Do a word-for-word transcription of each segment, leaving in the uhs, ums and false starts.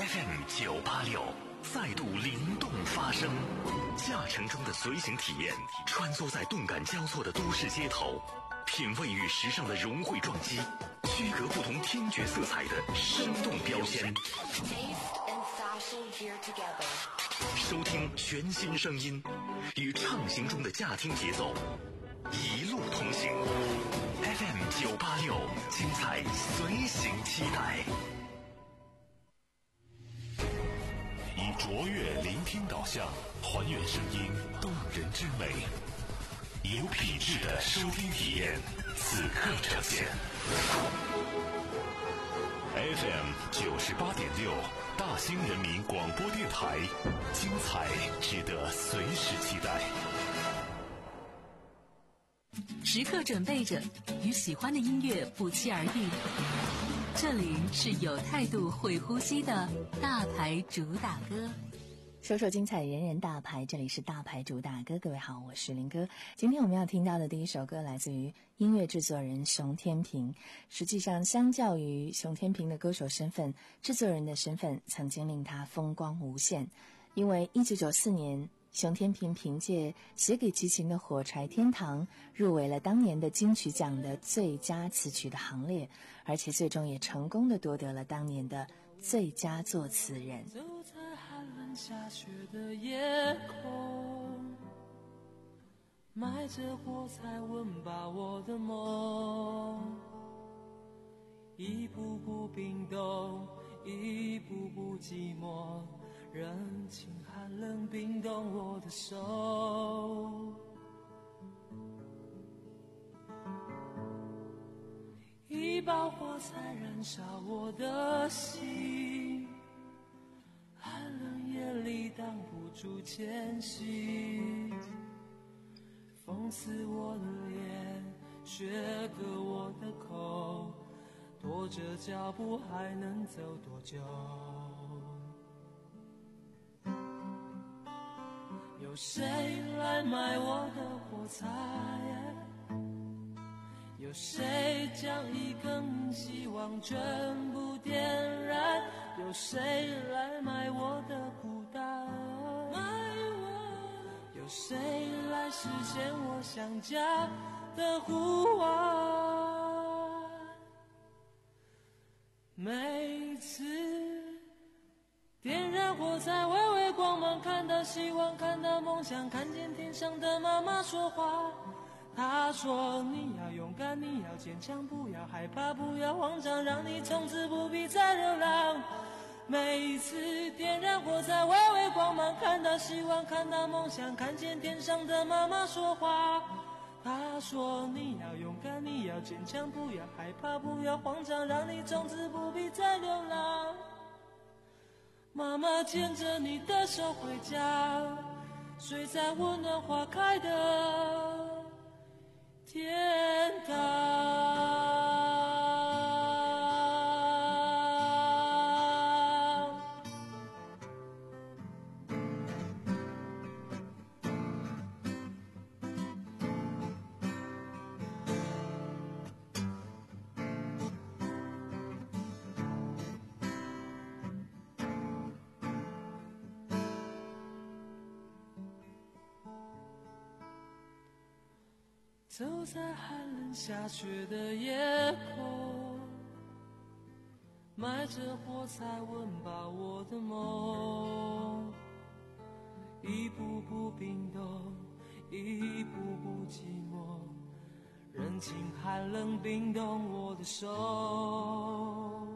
F M 九八六再度灵动发声，驾乘中的随行体验，穿梭在动感交错的都市街头，品味与时尚的融汇撞击，区隔不同听觉色彩的生动标签。收听全新声音，与畅行中的驾听节奏，一路同行。F M 九八六，精彩随行期待。以卓越聆听导向，还原声音动人之美，有品质的收听体验，此刻呈现。F M 九十八点六，大兴人民广播电台，精彩值得随时期待。 时刻准备着，与喜欢的音乐不期而遇。这里是有态度会呼吸的大牌主打歌， 说说精彩，人人大牌，这里是大牌主打歌。各位好，我是林哥。今天我们要听到的第一首歌来自于音乐制作人熊天平。实际上相较于熊天平的歌手身份，制作人的身份曾经令他风光无限。因为一九九四年熊天平凭借写给齐秦的火柴天堂入围了当年的金曲奖的最佳词曲的行列，而且最终也成功地夺得了当年的最佳作词人。 走在寒冷下雪的夜空，埋着火柴温饱我的梦，一步步冰冻，一步步寂寞，人情寒冷冰冻我的手，一把火柴燃烧我的心，寒冷夜里挡不住前行，风刺我的脸，雪割我的口，拖着脚步还能走多久？有谁来买我的火柴？有谁将一根希望全部点燃？有谁来买我的孤单？买我？有谁来实现我想家的呼唤？每次点燃火柴，微微光芒，看到希望，看到梦想，看见天上的妈妈说话。她说你要勇敢，你要坚强，不要害怕，不要慌张，让你从此不必再流浪。每一次点燃火柴，微微光芒，看到希望，看到梦想，看见天上的妈妈说话。她说你要勇敢，你要坚强，不要害怕，不要慌张，让你从此不必再流浪。妈妈牵着你的手回家，睡在温暖花开的天堂。走在寒冷下雪的夜空，埋着火柴温饱我的梦，一步步冰冻，一步步寂寞，人情寒冷冰冻我的手，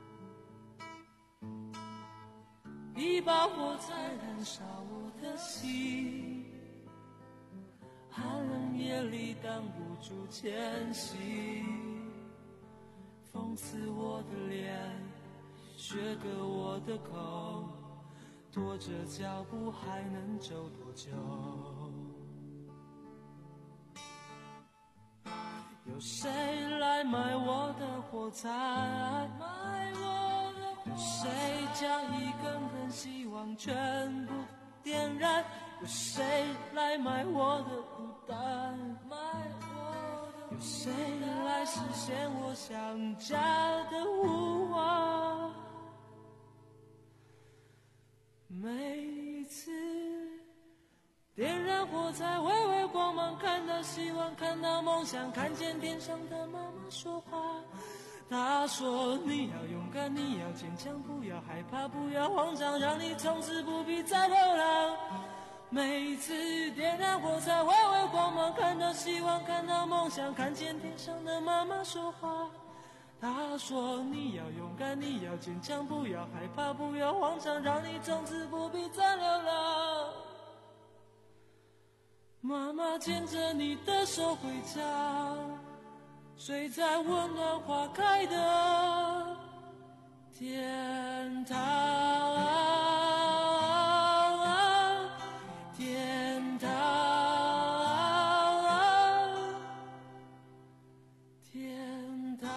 一把火柴燃烧我的心，寒冷夜里挡不住前行，风刺我的脸，雪割我的口，拖着脚步还能走多久？有谁来买我的火柴？买我的火柴。有谁将一根根希望全部点燃？有谁来买我的孤单？买我的。有谁来实现我想家的呼唤？ 火柴，微微光芒，看到希望，看到梦想，看见天上的妈妈说话。她说你要勇敢，你要坚强，不要害怕，不要慌张，让你从此不必再流浪。每次点燃火柴，微微光芒，看到希望，看到梦想，看见天上的妈妈说话。她说你要勇敢，你要坚强，不要害怕，不要慌张，让你从此不必再流浪。妈妈牵着你的手回家，睡在温暖花开的天堂，天堂，天堂。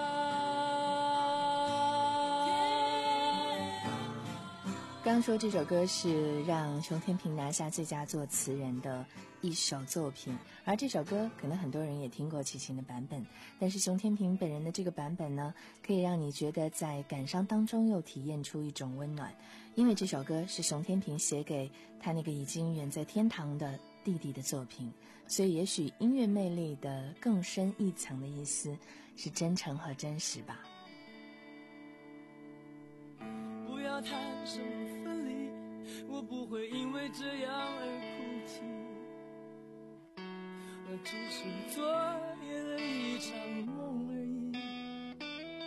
刚说这首歌是让熊天平拿下最佳作词人的一首作品，而这首歌可能很多人也听过齐秦的版本，但是熊天平本人的这个版本呢，可以让你觉得在感伤当中又体验出一种温暖，因为这首歌是熊天平写给他那个已经远在天堂的弟弟的作品，所以也许音乐魅力的更深一层的意思是真诚和真实吧。 不要谈什么分离，我不会因为这样而哭泣，那只是昨夜的一场梦而已。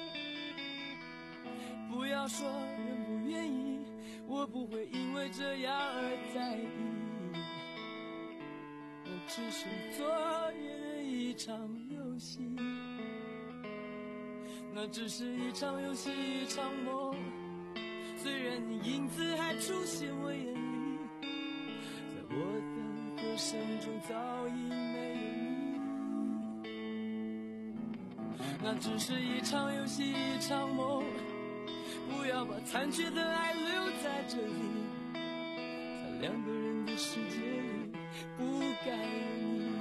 不要说愿不愿意，我不会因为这样而在意，那只是昨夜的一场游戏，那只是一场游戏，一场梦。虽然你影子还出现我眼里，在我的歌声中早已没有你，那只是一场游戏，一场梦。不要把残缺的爱留在这里，在两个人的世界里不该有你。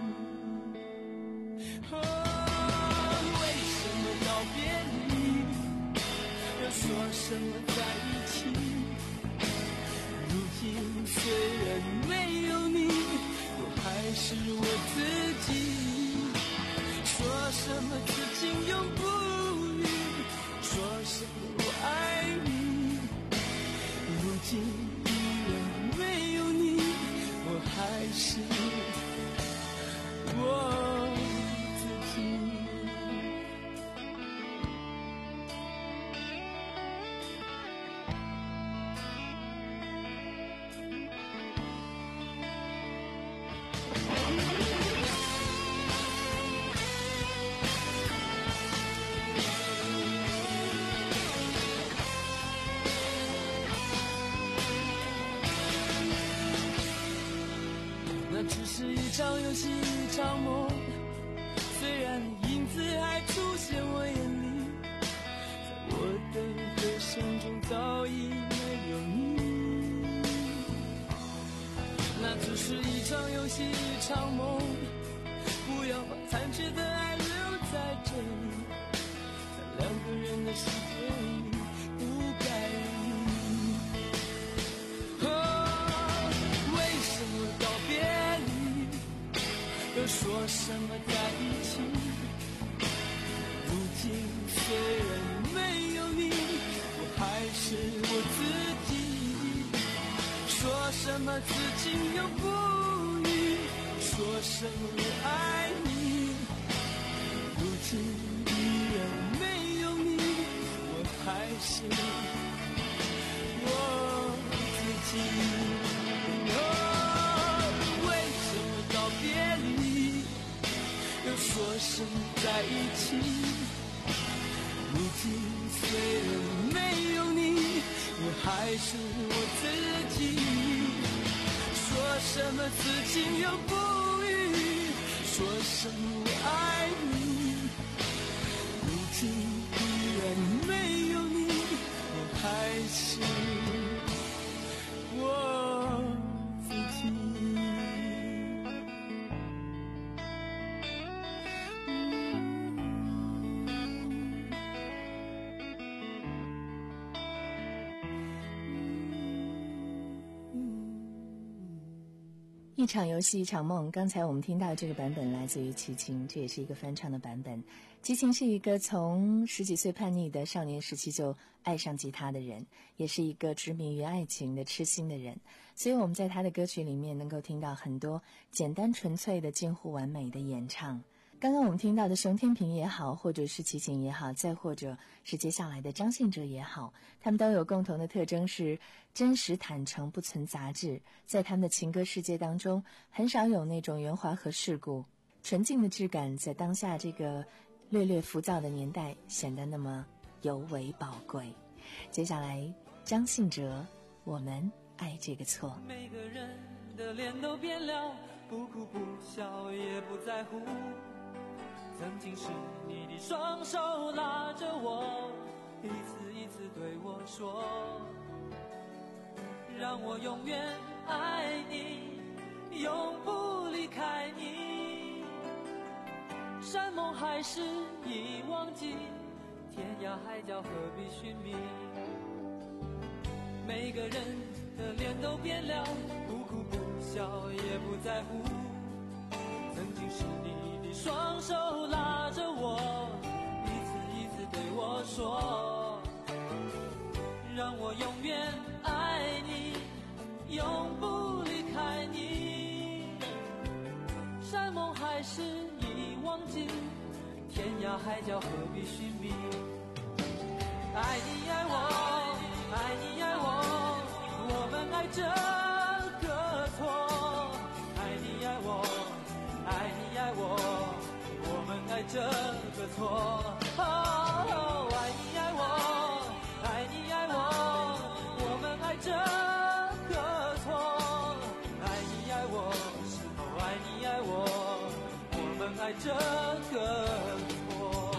哦，为什么道别离，要说什么在一起，如今虽然没有你，我还是我自己。说什么此情永不渝，说什么我爱你，如今依然没有你，我还是我自己。那只是一场游戏，一场梦。虽然影子还出现我眼里，在我的歌声中早已没有你。那只是一场游戏，一场梦。不要把残缺的爱留在这里，在两个人的世界里不该有你。哦，为什么道别离，又说什么在一起，如今虽然没有你，我还是我自己。说什么此情永不渝，说什么我爱你，如今依然没有你，我还是我自己。哦，为什么道别离，又说什么在一起，如今虽然没有你，我还是我自己。说什么此情永不渝，说什么我爱你，如今依然没有你，我还是我自己。 一场游戏一场梦，刚才我们听到这个版本来自于齐秦，这也是一个翻唱的版本。齐秦是一个从十几岁叛逆的少年时期就爱上吉他的人，也是一个执迷于爱情的痴心的人，所以我们在他的歌曲里面能够听到很多简单纯粹的近乎完美的演唱。刚刚我们听到的熊天平也好，或者是齐秦也好，再或者是接下来的张信哲也好，他们都有共同的特征，是真实坦诚，不存杂质。在他们的情歌世界当中，很少有那种圆滑和世故，纯净的质感在当下这个略略浮躁的年代显得那么尤为宝贵。接下来张信哲，我们爱这个错。 每个人的脸都变了，不哭不笑也不在乎，曾经是你的双手拉着我，一次一次对我说，让我永远爱你，永不离开你。山盟海誓已忘记，天涯海角何必寻觅。每个人的脸都变了，不哭不笑也不在乎，曾经是你的双手拉着我，一次一次对我说，让我永远爱你，永不离开你。山盟海誓已忘记，天涯海角何必寻觅。爱你爱我，爱你爱我，我们爱这个错。爱你爱我，爱你爱我，我们爱这个错。哦，爱你爱我，爱你爱我，我们爱这个错。爱你爱我，是否爱你爱我，我们爱这个错。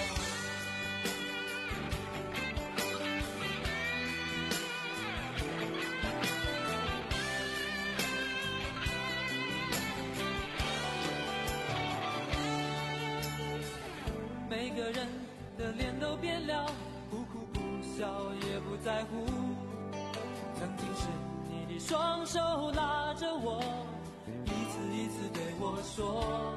每个人的脸都变了，不哭不笑也不在乎，曾经是你的双手拉着我，一次一次对我说，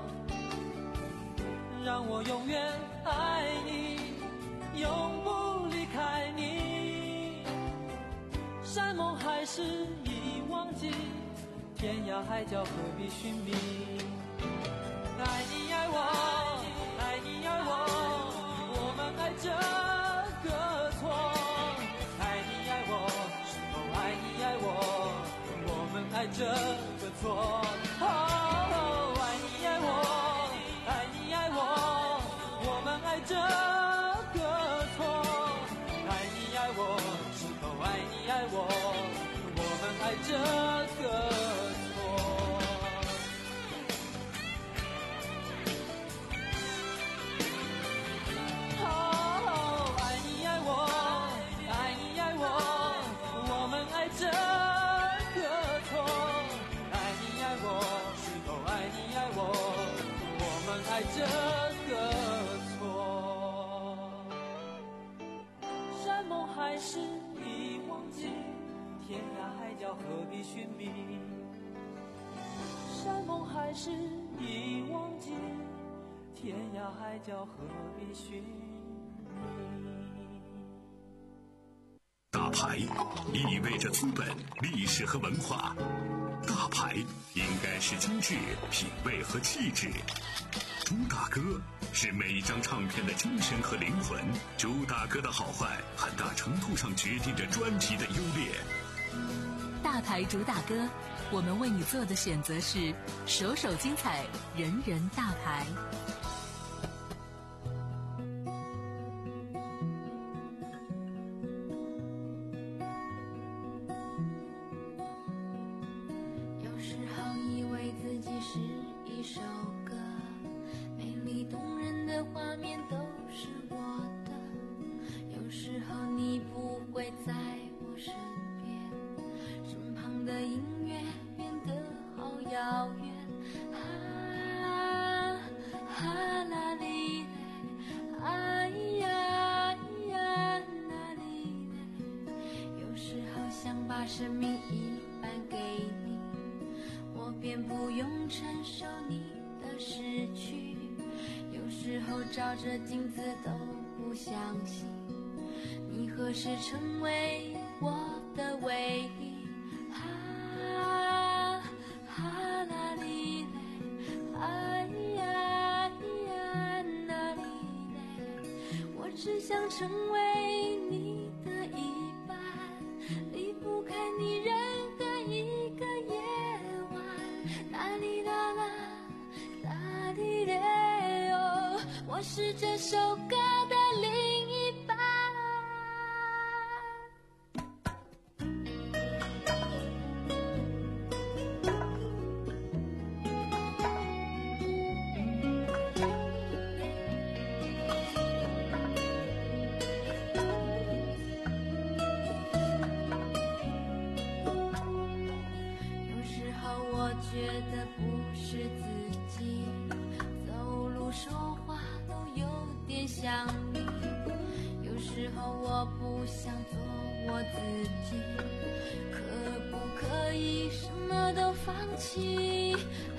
让我永远爱你，永不离开你。山盟海誓已忘记，天涯海角何必寻觅。爱你爱我，爱你爱我，我们爱这个错。爱你爱我，是否爱你爱我，我们爱这个错。哦，爱你爱我，爱你爱我，我们爱这个错。爱你爱我，是否爱你爱我，我们爱这个错。爱这个错，爱你爱我，是否爱你爱我，我们爱这个错。山盟海誓已忘记，天涯海角何必寻觅。山盟海誓已忘记，天涯海角何必寻觅。 大牌意味着资本、历史和文化，大牌应该是精致、品味和气质。朱大哥是每一张唱片的精神和灵魂，朱大哥的好坏很大程度上决定着专辑的优劣。 大牌主打歌，我们为你做的选择是首首精彩，人人大牌。 把生命一半给你，我便不用承受你的失去。有时候照着镜子都不相信，你何时成为我的唯一。哈哈啦哩嘞，哎呀呀那哩嘞，我只想成为你的一半，离不开你任何一个夜晚。啦哩啦啦啦哩嘞哦，我是这首歌的另一半。觉得不是自己，走路说话都有点像你。有时候我不想做我自己，可不可以什么都放弃？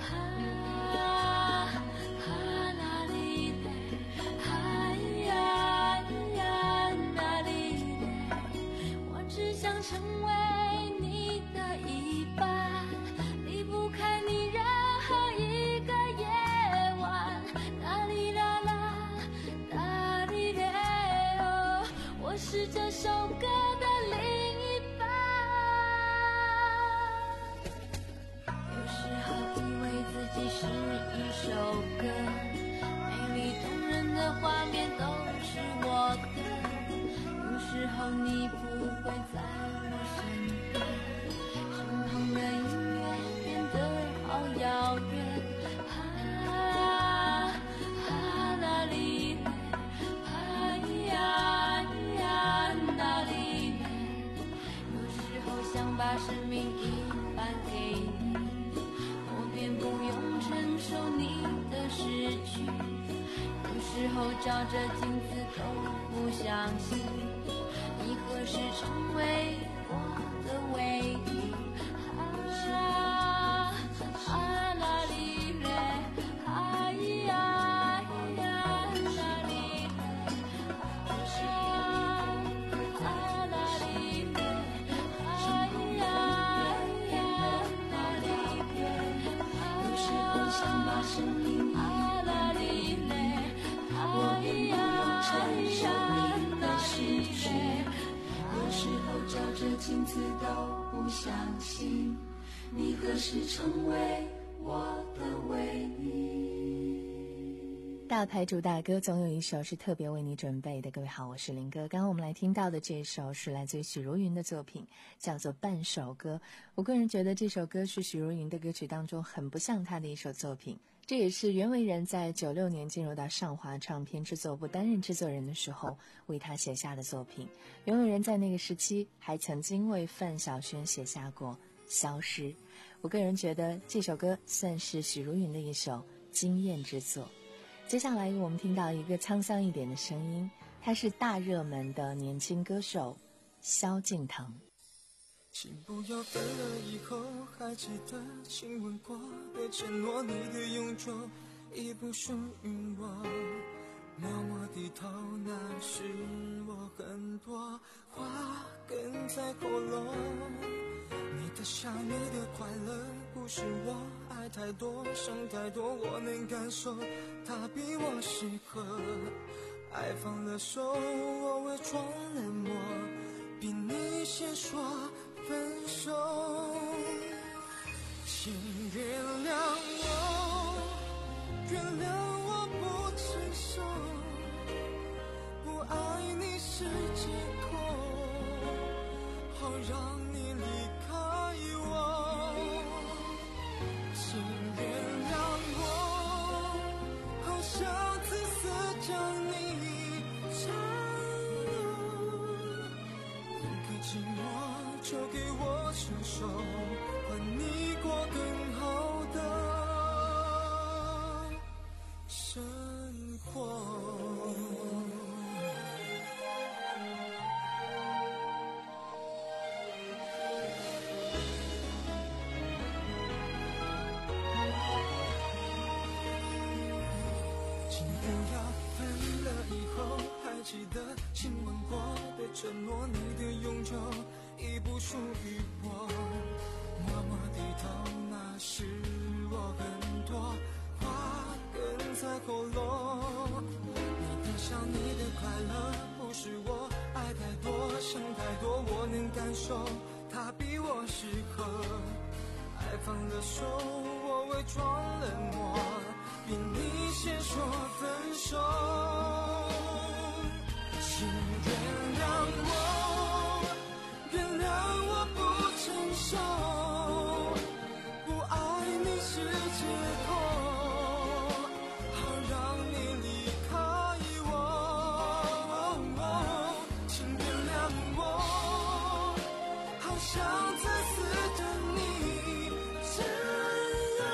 哈哈啦哩嘞，嗨呀呀那哩嘞，我只想成为你的一半，离不开你任何一个夜晚。啦哩啦啦啦哩嘞哦，我是这首歌的另一半。有时候以为自己是一首歌，美丽动人的画面都是我的。有时候你不会在我身边，身旁的音乐变得好遥远。哈哈啦哩嘞，嗨呀呀那哩嘞，有时候想把生命一半给你，我便不用承受你的失去。有时候照着镜子都不相信，你何时成为我的唯一。哈哈啦哩嘞，嗨呀呀那哩嘞，哈哈啦哩嘞，嗨呀呀那哩嘞，有时候想把生命一啦哩嘞，我便不用承受你的失去。有时候照着镜子都不相信，你何时成为我的唯一。 大牌主打歌总有一首是特别为你准备的。各位好，我是林哥。刚刚我们来听到的这首是来自于许茹芸的作品，叫做《半首歌》。我个人觉得这首歌是许茹芸的歌曲当中很不像她的一首作品，这也是袁惟仁在九六年进入到上华唱片制作部担任制作人的时候为他写下的作品。袁惟仁在那个时期还曾经为范晓萱写下过《消失》。我个人觉得这首歌算是许茹芸的一首惊艳之作。接下来我们听到一个沧桑一点的声音，他是大热门的年轻歌手萧敬腾。 请不要分了以后还记得亲吻过的承诺，你的永久已不属于我，默默低头，那是我很多话哽在喉咙。你的笑，你的快乐，不是我爱太多想太多，我能感受它比我适合。爱放了手，我伪装冷漠，比你先说分手。请原谅我，原谅我不成熟，不爱你是借口，好让你离开我。请原谅我，好想自私将你占有，一个寂寞就给我承受，换你过更好的生活。 请不要分了以后还记得亲吻过的承诺，你的永久已不属于我。默默低头，那是我很多话哽在喉咙。你的笑，你的快乐，不是我爱太多想太多，我能感受它比我适合。爱放了手，我伪装冷漠，比你先说分手。请原谅我，原谅我不成熟，不爱你是借口，好让你离开我。请原谅我，好想再次等你自由，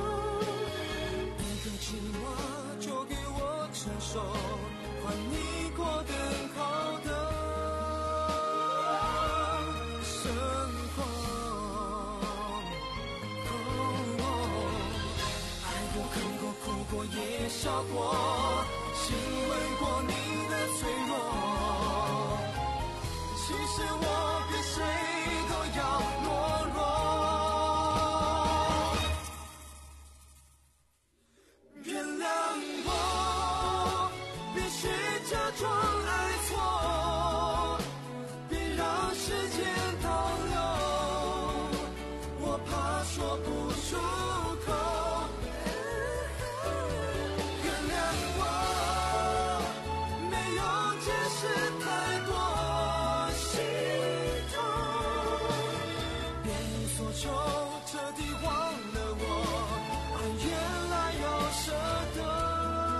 一个寂寞就给我承受，换你过更好的生活。爱过恨过哭过也笑过，亲吻过你的脆弱，其实我比谁都要懦弱。原谅我，必须假装爱错，别让时间倒流，我怕说不出口。原谅我，没有解释太多心痛，别无所求，彻底忘了我，爱原来要舍得。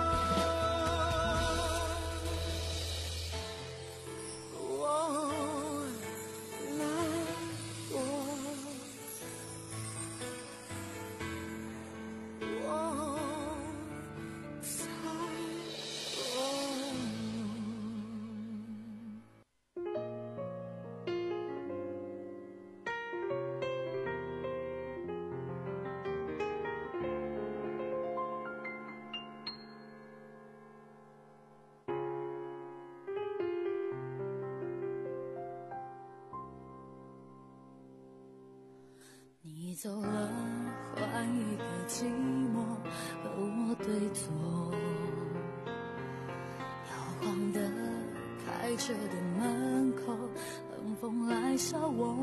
你走了，换一个寂寞和我对坐，摇晃的开着的门口，冷风来笑我。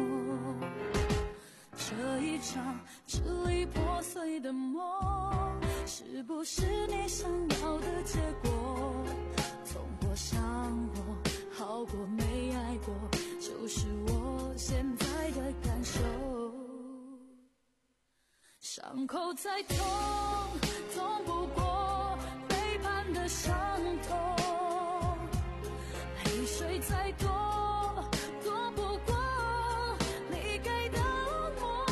这一场支离破碎的梦，是不是你想要的结果？痛过伤过，好过没爱过，就是我现在的感受。伤口再痛，痛不过背叛的伤痛；泪水再多，多不过你给的我。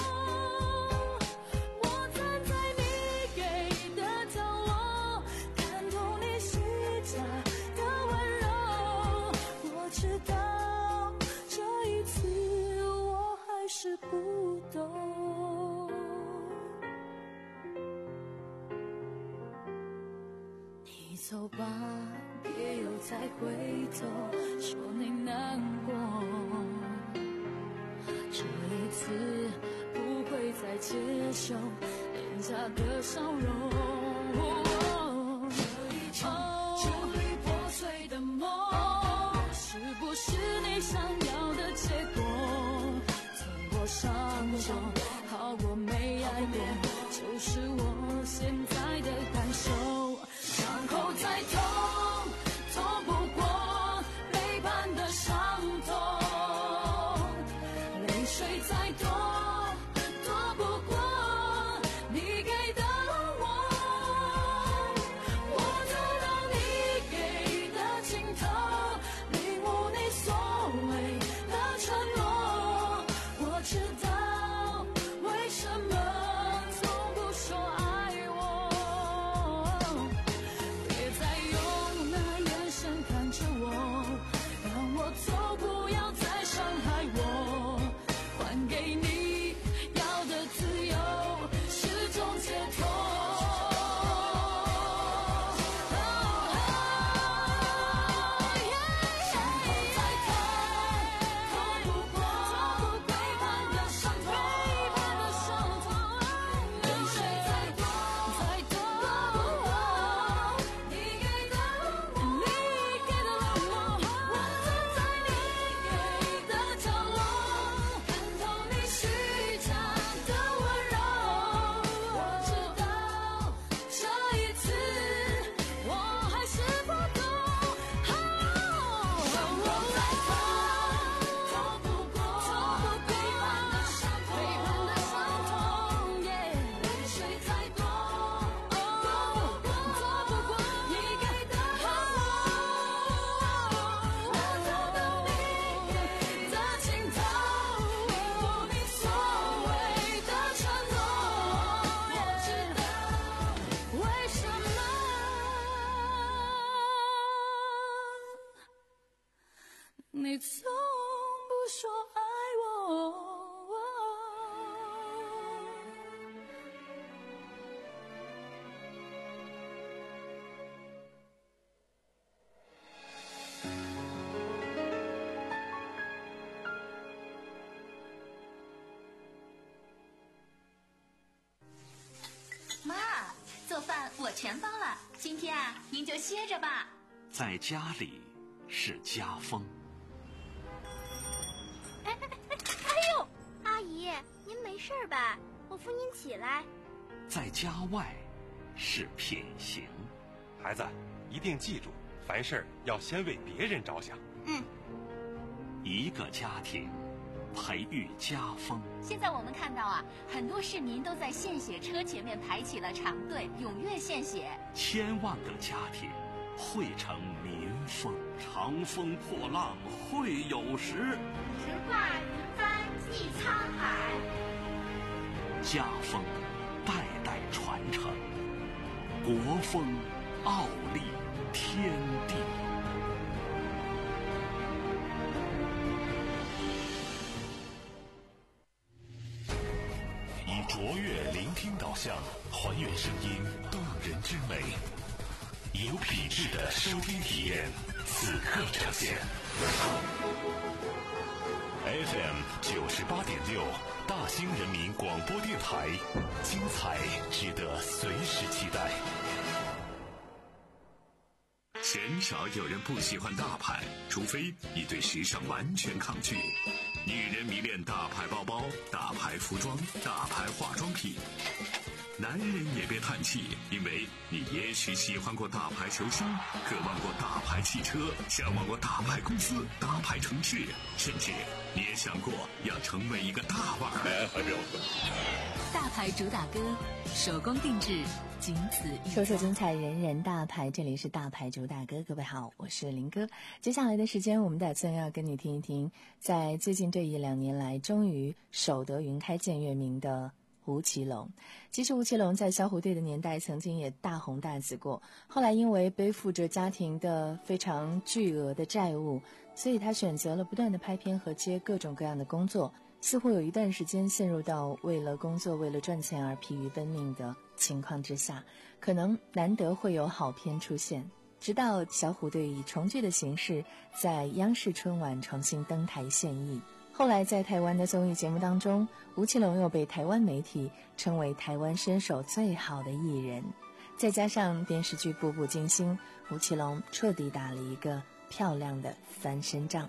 我站在你给的角落，看透你虚假的温柔。我知道这一次我还是不懂。你走吧，别又再回头，说你难过。这一次不会再接受廉价的笑容。这一场支离破碎的梦，是不是你想要的结果？痛过伤过，好过没爱过，就是我现在的感受。伤口再痛，痛不过背叛的伤痛；泪水再多，多不过你给的我。我走到你给的尽头，领悟你所谓的承诺。 说爱我。 妈，做饭我全包了，今天啊，您就歇着吧。 在家里是家风。 哎哎哎哎呦，阿姨，您没事吧？我扶您起来。 在家外是品行。 孩子，一定记住，凡事要先为别人着想。 嗯。 一个家庭培育家风。 现在我们看到啊，很多市民都在献血车前面排起了长队，踊跃献血。 千万个家庭汇成民风。长风破浪会有时， 直挂云帆济沧海。 家风代代传承，国风傲立天地。以卓越聆听导向，还原声音动人之美，有品质的收听体验，此刻呈现。F M 九十八点六，大兴人民广播电台，精彩值得随时期待。鲜少有人不喜欢大牌，除非你对时尚完全抗拒。女人迷恋大牌包包、大牌服装、大牌化妆品。男人也别叹气，因为你也许喜欢过大牌球星，渴望过大牌汽车，向往过大牌公司、大牌城市，甚至你也想过要成为一个大腕儿。 大牌主打歌，手工定制，仅此一家。 说说精彩，人人大牌，这里是大牌主打歌。各位好，我是林哥。接下来的时间，我们打算要跟你听一听，在最近这一两年来，终于守得云开见月明的吴奇隆。其实吴奇隆在小虎队的年代曾经也大红大紫过，后来因为背负着家庭的非常巨额的债务，所以他选择了不断的拍片和接各种各样的工作，似乎有一段时间陷入到为了工作为了赚钱而疲于奔命的情况之下，可能难得会有好片出现。直到小虎队以重聚的形式在央视春晚重新登台献艺，后来在台湾的综艺节目当中，吴奇隆又被台湾媒体称为台湾身手最好的艺人。再加上电视剧《步步惊心》，吴奇隆彻底打了一个漂亮的翻身仗。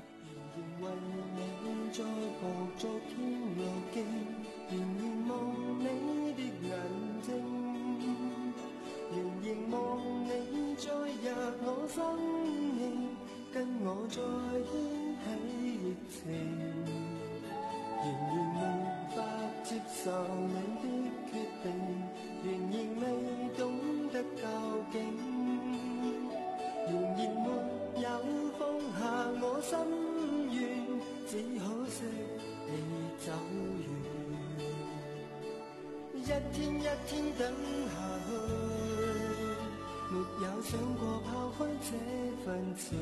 我生命跟我再掀起疫情，仍然無法接受你的決定，仍然未懂得究竟，仍然沒有放下我心願，只可惜你走遠，一天一天等下去，沒有想過拋開這份情，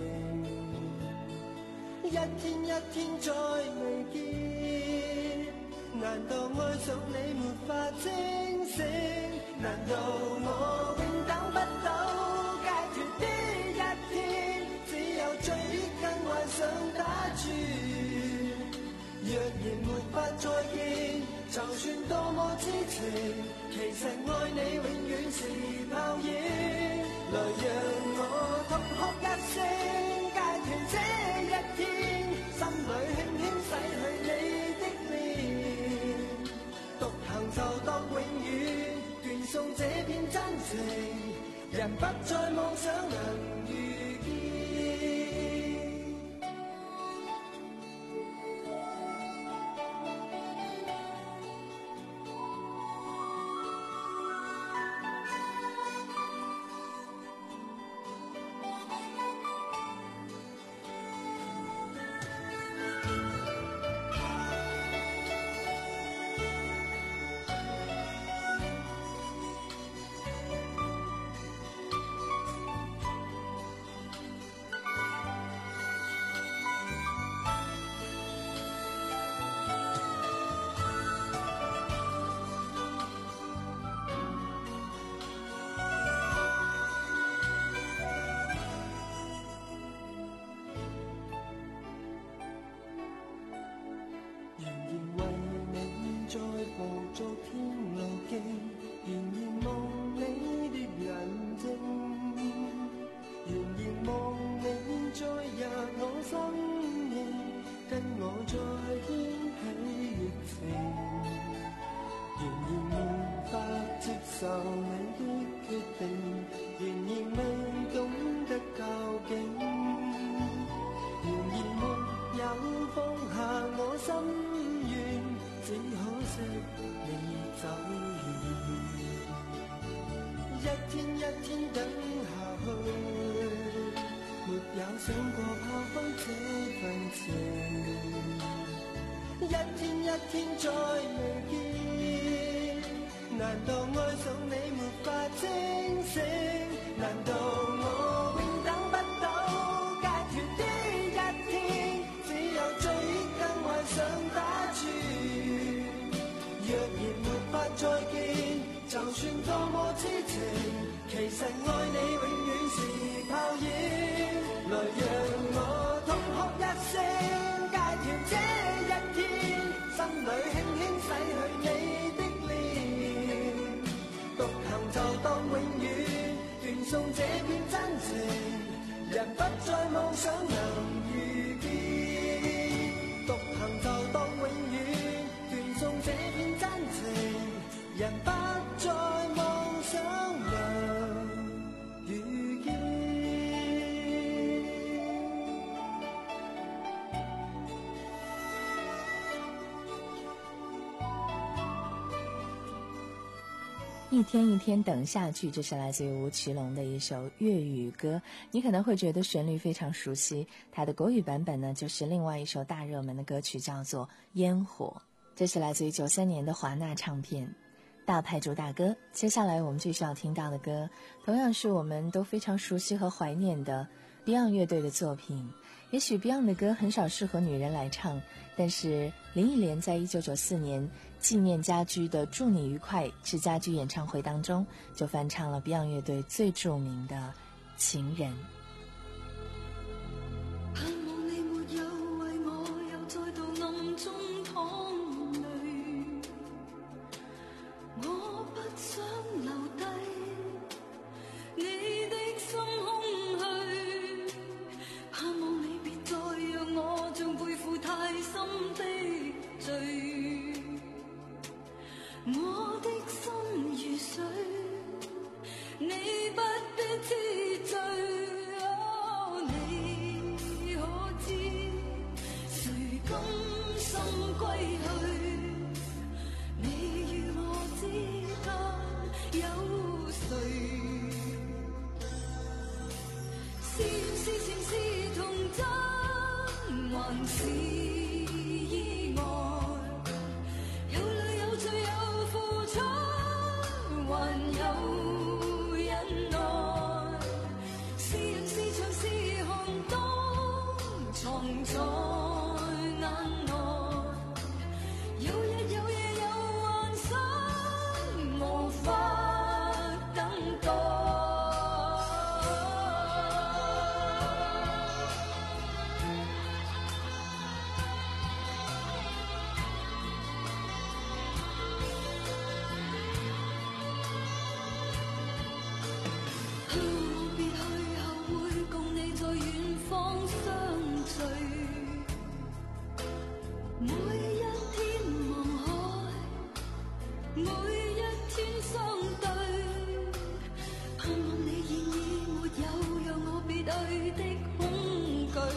一天一天再未見，難道愛上你沒法清醒？難道我永等不到解脫的一天？只有醉跟幻想打轉，若然沒法再見，就算多麼痴情，其實愛你永遠是泡影。來讓我痛哭一聲，解脫這一天，心裏輕輕洗去你的臉，獨行就當永遠，斷送這片真情，人不再妄想能遇見。 受你的決定，然而未懂得究竟，然而沒有放下我心願，只可惜你走遠。一天一天等下去，沒有想過拋開這份情。一天一天再未見，難道愛上你沒法清醒？難道我永等不到解脫的一天？只有追憶跟幻想打轉。若然沒法再見，就算多麼痴情，其實愛你永遠是泡影。來讓我痛哭一聲，解脫這一天，心裏輕輕洗去你的臉，獨行就當永遠斷送這片真情，人不再妄想能遇見，獨行就當永遠斷送這片真情，人不再妄想能遇見。 一天一天等下去，这是来自于吴奇隆的一首粤语歌。你可能会觉得旋律非常熟悉，它的国语版本呢，就是另外一首大热门的歌曲，叫做《烟火》。这是来自于九三年的华纳唱片大牌主打歌。接下来我们继续要听到的歌，同样是我们都非常熟悉和怀念的 Beyond 乐队的作品。也许 Beyond 的歌很少适合女人来唱，但是林忆莲在一九九四年纪念家居的《祝你愉快》之家居演唱会当中，就翻唱了 Beyond 乐隊最著名的《情人》。 盼望你沒有為我又再度暗中淌淚，我不想留低你的心空虛，盼望你別再讓我像背負太深的罪，我的心如水，你不必知罪。哦，你可知誰甘心歸去？你與我之間有誰？是緣是情是童真，還是意外？有淚有罪有付出，還有忍耐。是人是牆是寒冬，藏在眼內。有日有夜有幻想，無法等待。別去後會共你在遠方相聚，每一天望海，每一天相對，盼望你現已沒有讓我別去的恐懼，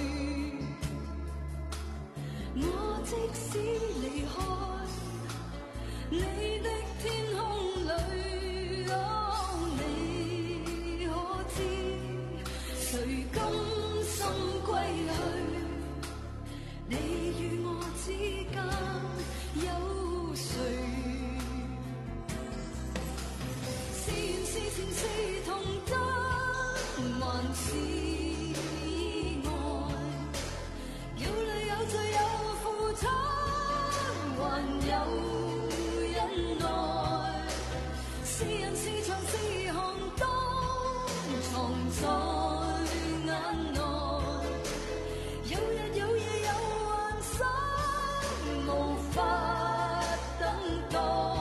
我即使離開你的天空裏，哦，你可知誰甘心歸去？你與我之間有誰？是緣是情是童真，還是意外？有淚有罪有付出，還有忍耐。是人是牆是寒冬，藏在眼內。有日有夜有幻想，無法等待。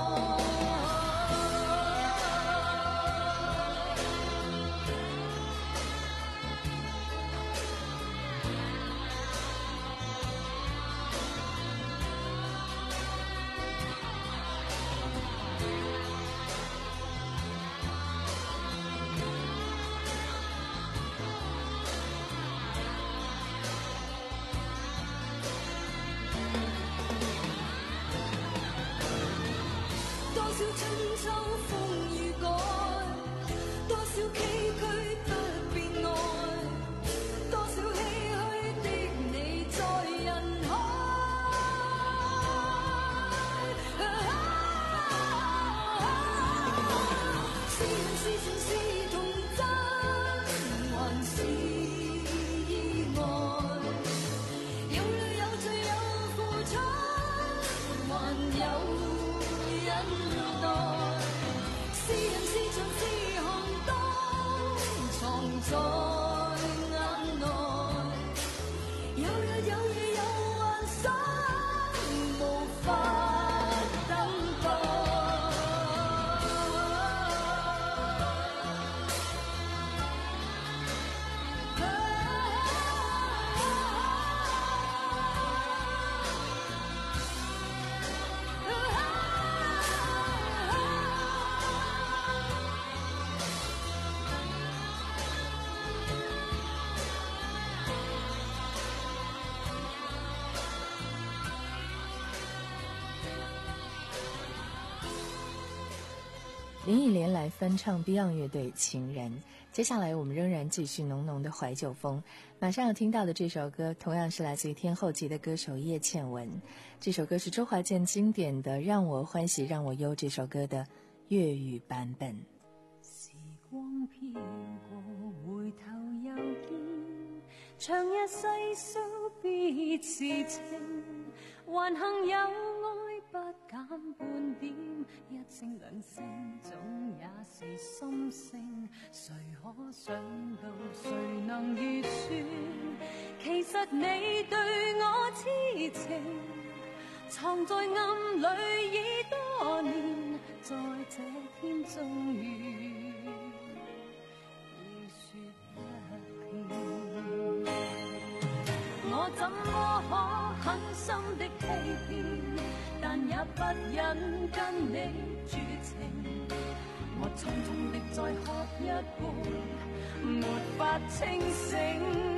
林忆莲来翻唱 Beyond 乐队《情人》。接下来我们仍然继续浓浓的怀旧风，马上要听到的这首歌同样是来自于天后级的歌手叶倩文，这首歌是周华健经典的《让我欢喜让我忧》这首歌的粤语版本。 时光飘过，回头又见，长日细数别是情，还幸有爱不减半点，一声两声总也是心声，谁可想到谁能预算，其实你对我痴情，藏在暗里已多年，在这天终于要说一遍，我怎么可狠心的欺骗，但也不忍跟你絕情，我匆匆的再喝一杯，沒法清醒，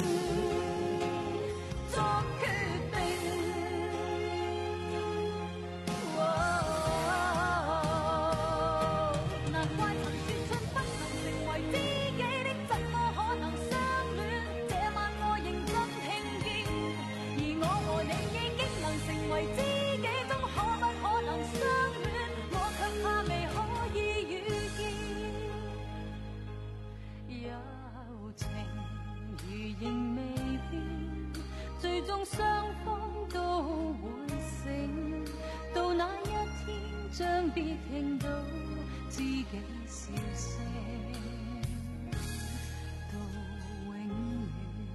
作決定。難怪曾說出不能成為知己的，怎麼可能相戀？這晚我認真聽見，而我和你已經能成為知己。仍未變，最終雙方都會醒，到那一天將必聽到知己笑聲，到永遠。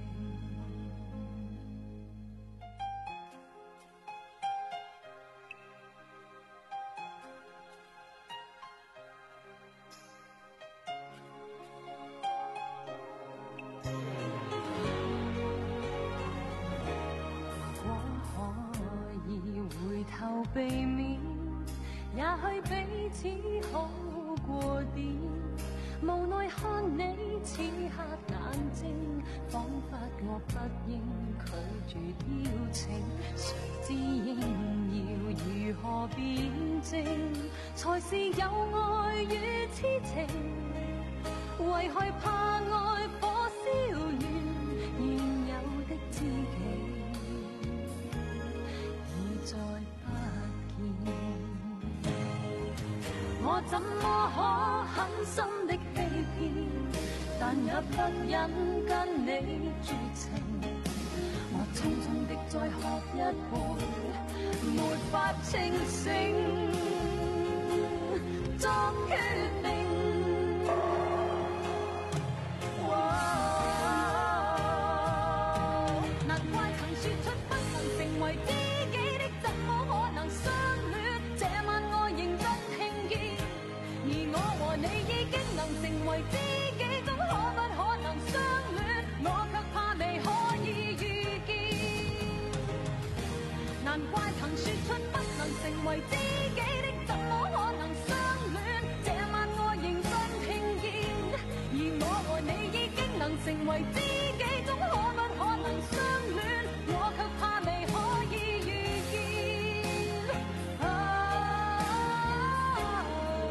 避免，也許彼此好過點。無奈看你此刻眼睛，彷彿我不應拒絕邀請。誰知應要如何辯證，才是有愛與痴情？為害怕愛火燒完現有的知己，已再我怎麼可狠心的欺騙，但也不忍跟你絕情。我匆匆的再喝一杯，沒法清醒，作決定。難怪曾說出不能成為知己的，怎麼可能相戀？這晚我認真聽見，而我和你已經能成為知己，總可不可能相戀？我卻怕未可以預見。難怪曾說出不能成為知己的，怎麼可能相戀？這晚我認真聽見，而我和你已經能成為知己，總可不可能相戀？我卻怕未可以預見。啊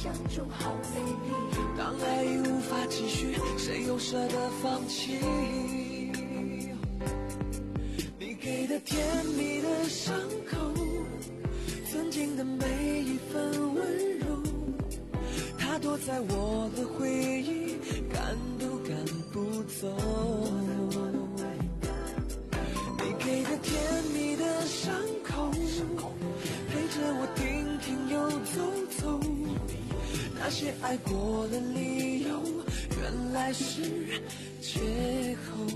象中好美丽。当爱已无法继续，谁又舍得放弃？你给的甜蜜的伤口，曾经的每一份温柔，它躲在我的回忆，赶都赶不走。你给的甜蜜的伤口，陪着我停停又走走，那些爱过的理由，原来是借口。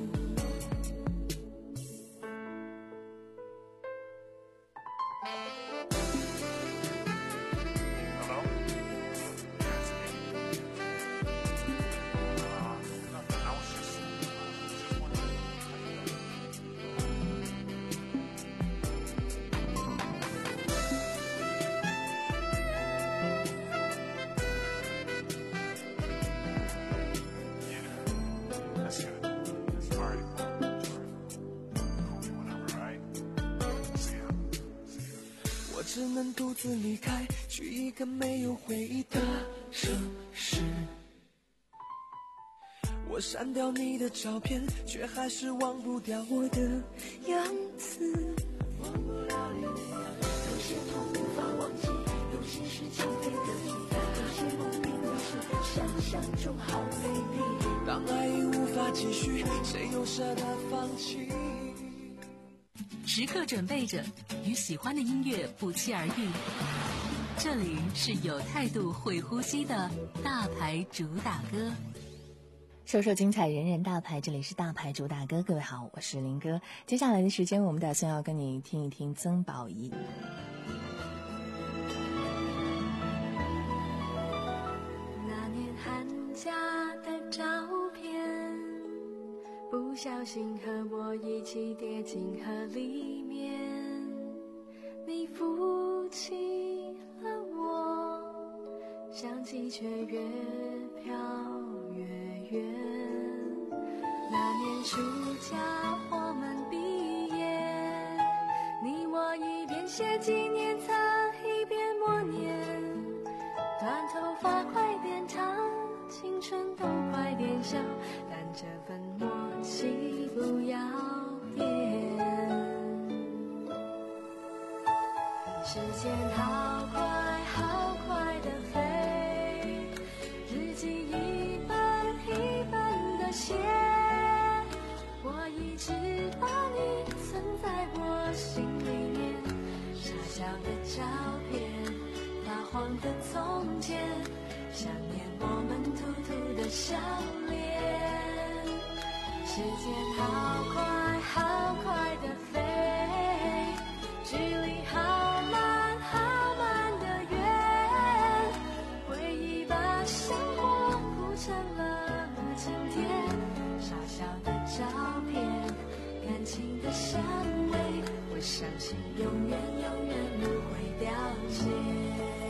只能独自离开，去一个没有回忆的城市。我删掉你的照片，却还是忘不掉我的样子。忘不了你的样子，有些痛无法忘记，有些事情非得已，有些梦并不是想象中好美丽。当爱已无法继续，谁又舍得放弃？ 时刻准备着，与喜欢的音乐不期而遇。这里是有态度、会呼吸的大牌主打歌。 说说精彩，人人大牌，这里是大牌主打歌。各位好，我是林哥。接下来的时间，我们打算要跟你听一听曾宝仪。 那年寒假的照片，不小心和我一起跌进河里面，你扶起了我，想起却越飘越远。那年暑假我们毕业，你我一边写纪念册一边默念，短头发快点长，青春都快点消，但这份默契不要变。时间好快好快的飞，日记一本一本的写，我一直把你存在我心里面，傻笑的照片，发黄的从前，想念我们突突的笑脸。时间好快好快的飞，距离好慢好慢的远，回忆把生活铺成了晴天，傻笑的照片，感情的香味，我相信永远永远不会凋谢。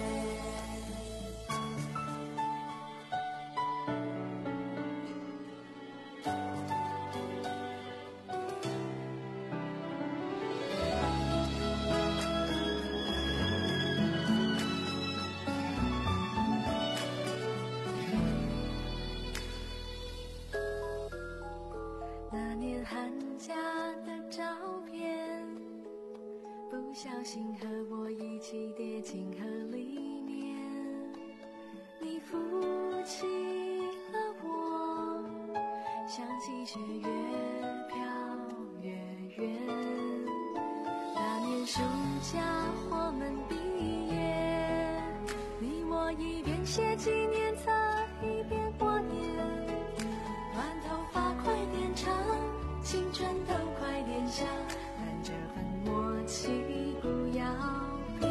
不小心和我一起跌进河里面，你扶起了我，想起却越飘越远。那年暑假我们毕业，你我一边写纪念册一边默念，短头发快点长，青春都快点消，但这份默契不要变。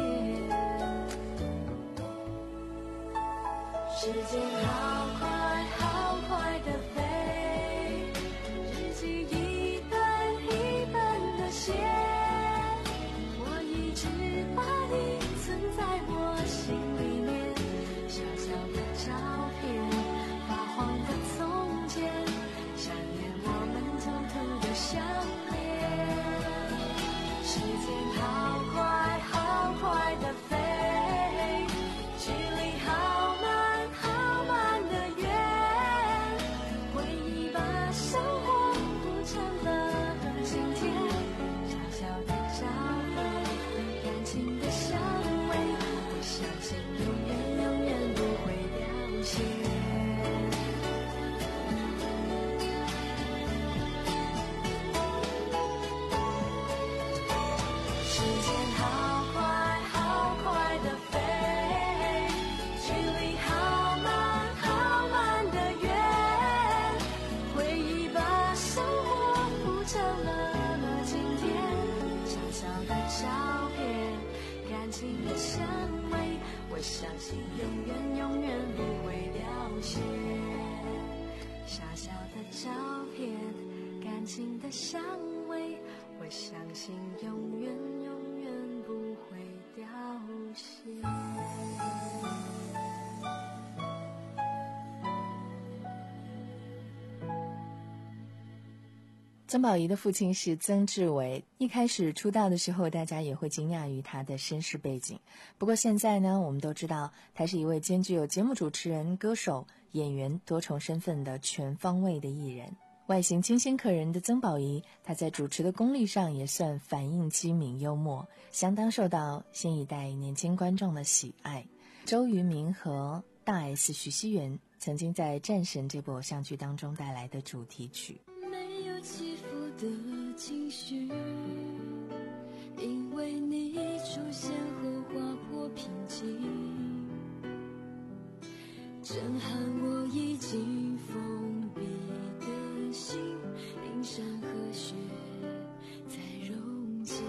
时间好快好快的飞，日记一本一本的写，我一直把你存在我心里面，小小的照片，发黄的从前，想念我们突突的笑脸。时间好快好快的飞，距离好相信永远永远不会凋谢。小小的照片，感情的香味，我相信永远永远不会凋谢。 曾宝仪的父亲是曾志伟，一开始出道的时候，大家也会惊讶于他的身世背景。不过现在呢，我们都知道他是一位兼具有节目主持人、歌手、演员多重身份的全方位的艺人。外形清新可人的曾宝仪，他在主持的功力上也算反应机敏幽默，相当受到新一代年轻观众的喜爱。周渝民和大 S 徐熙媛曾经在《战神》这部偶像剧当中带来的主题曲。 没有起伏的情绪，因为你出现后划破平静，震撼我已经封闭的心，冰山和雪在溶解。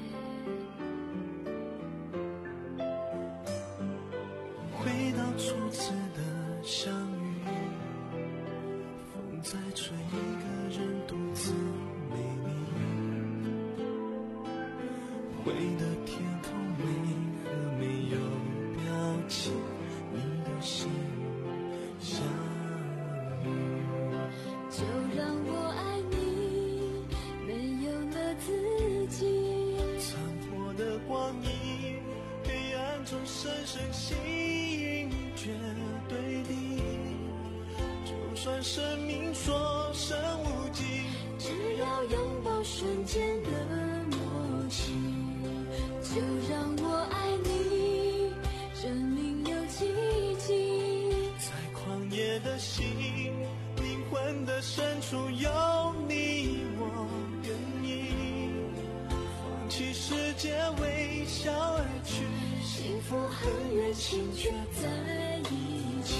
回到初次的相遇，风在吹，一个人独自美丽。灰的天空没和没有表情，你的心相遇。 就让我爱你，没有了自己。 残破的光阴，黑暗中深深吸引，绝对的。就算生命所剩无几， 只要拥抱瞬间的默契。就让我爱你，生命有奇迹。 在旷野的心，灵魂的深处有你我跟你，放弃世界微笑而去， 幸福很远，心却在一起。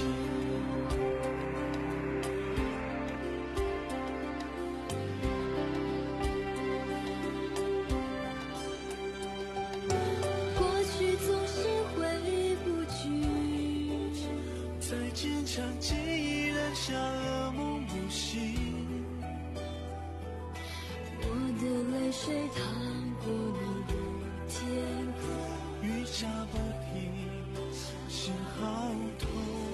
过去总是回不去， 再坚强记忆仍像噩梦不醒。 我的泪水淌过你的天空， 雨下不停，心好痛。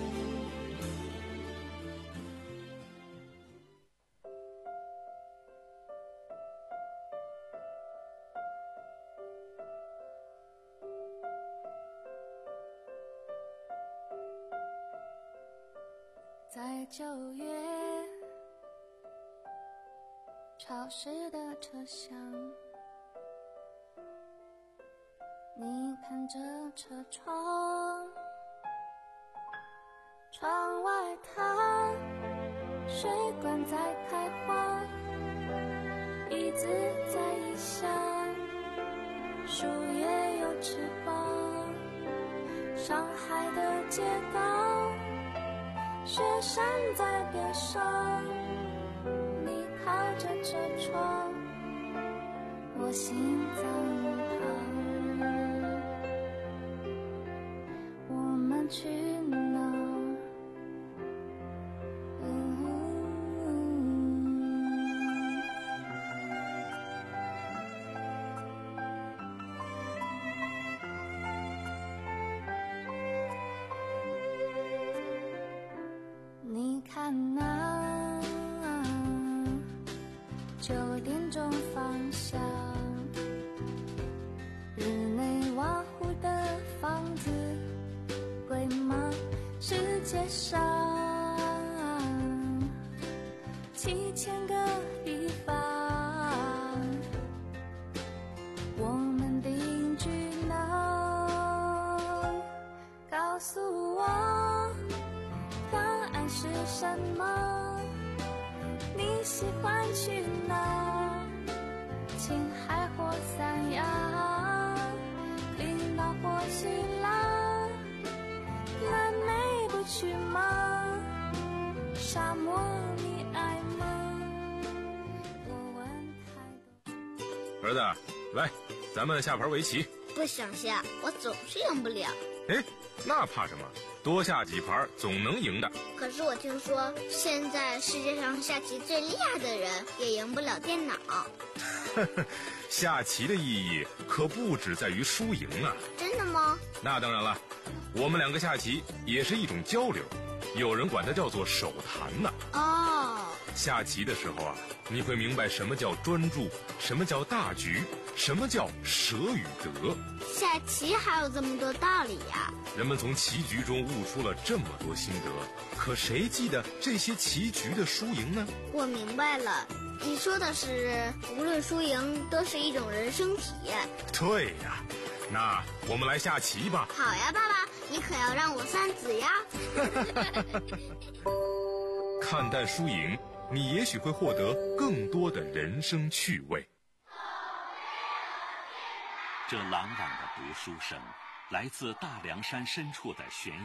在九月潮湿的车厢，你看着车窗，窗外它水管在开花，椅子在异乡，树叶有翅膀，上海的街道，雪山在边上，你靠着车窗，我心脏旁，我们去哪儿？你看那九点钟方向，日内瓦湖的房子贵吗？世界上七千个地方，我们定居哪？告诉我答案是什么？你喜欢去哪？青海或三亚，冰岛或希腊，南美不去吗？沙漠你爱吗？我问太多。 儿子，来， 咱们下盘围棋。 不想下，我总是赢不了。 哎，那怕什么？多下几盘总能赢的。 可是我听说，现在世界上下棋最厉害的人也赢不了电脑。 下棋的意义可不只在于输赢啊！ 真的吗？ 那当然了，我们两个下棋也是一种交流，有人管它叫做手谈呢。 哦， 下棋的时候啊，你会明白什么叫专注，什么叫大局，什么叫舍与得。 下棋还有这么多道理呀！ 人们从棋局中悟出了这么多心得，可谁记得这些棋局的输赢呢？ 我明白了，你说的是无论输赢都是一种人生体验。 对呀，那我们来下棋吧。 好呀，爸爸，你可要让我算子呀。 看淡输赢，你也许会获得更多的人生趣味。 这朗朗的读书声，来自大凉山深处的悬崖。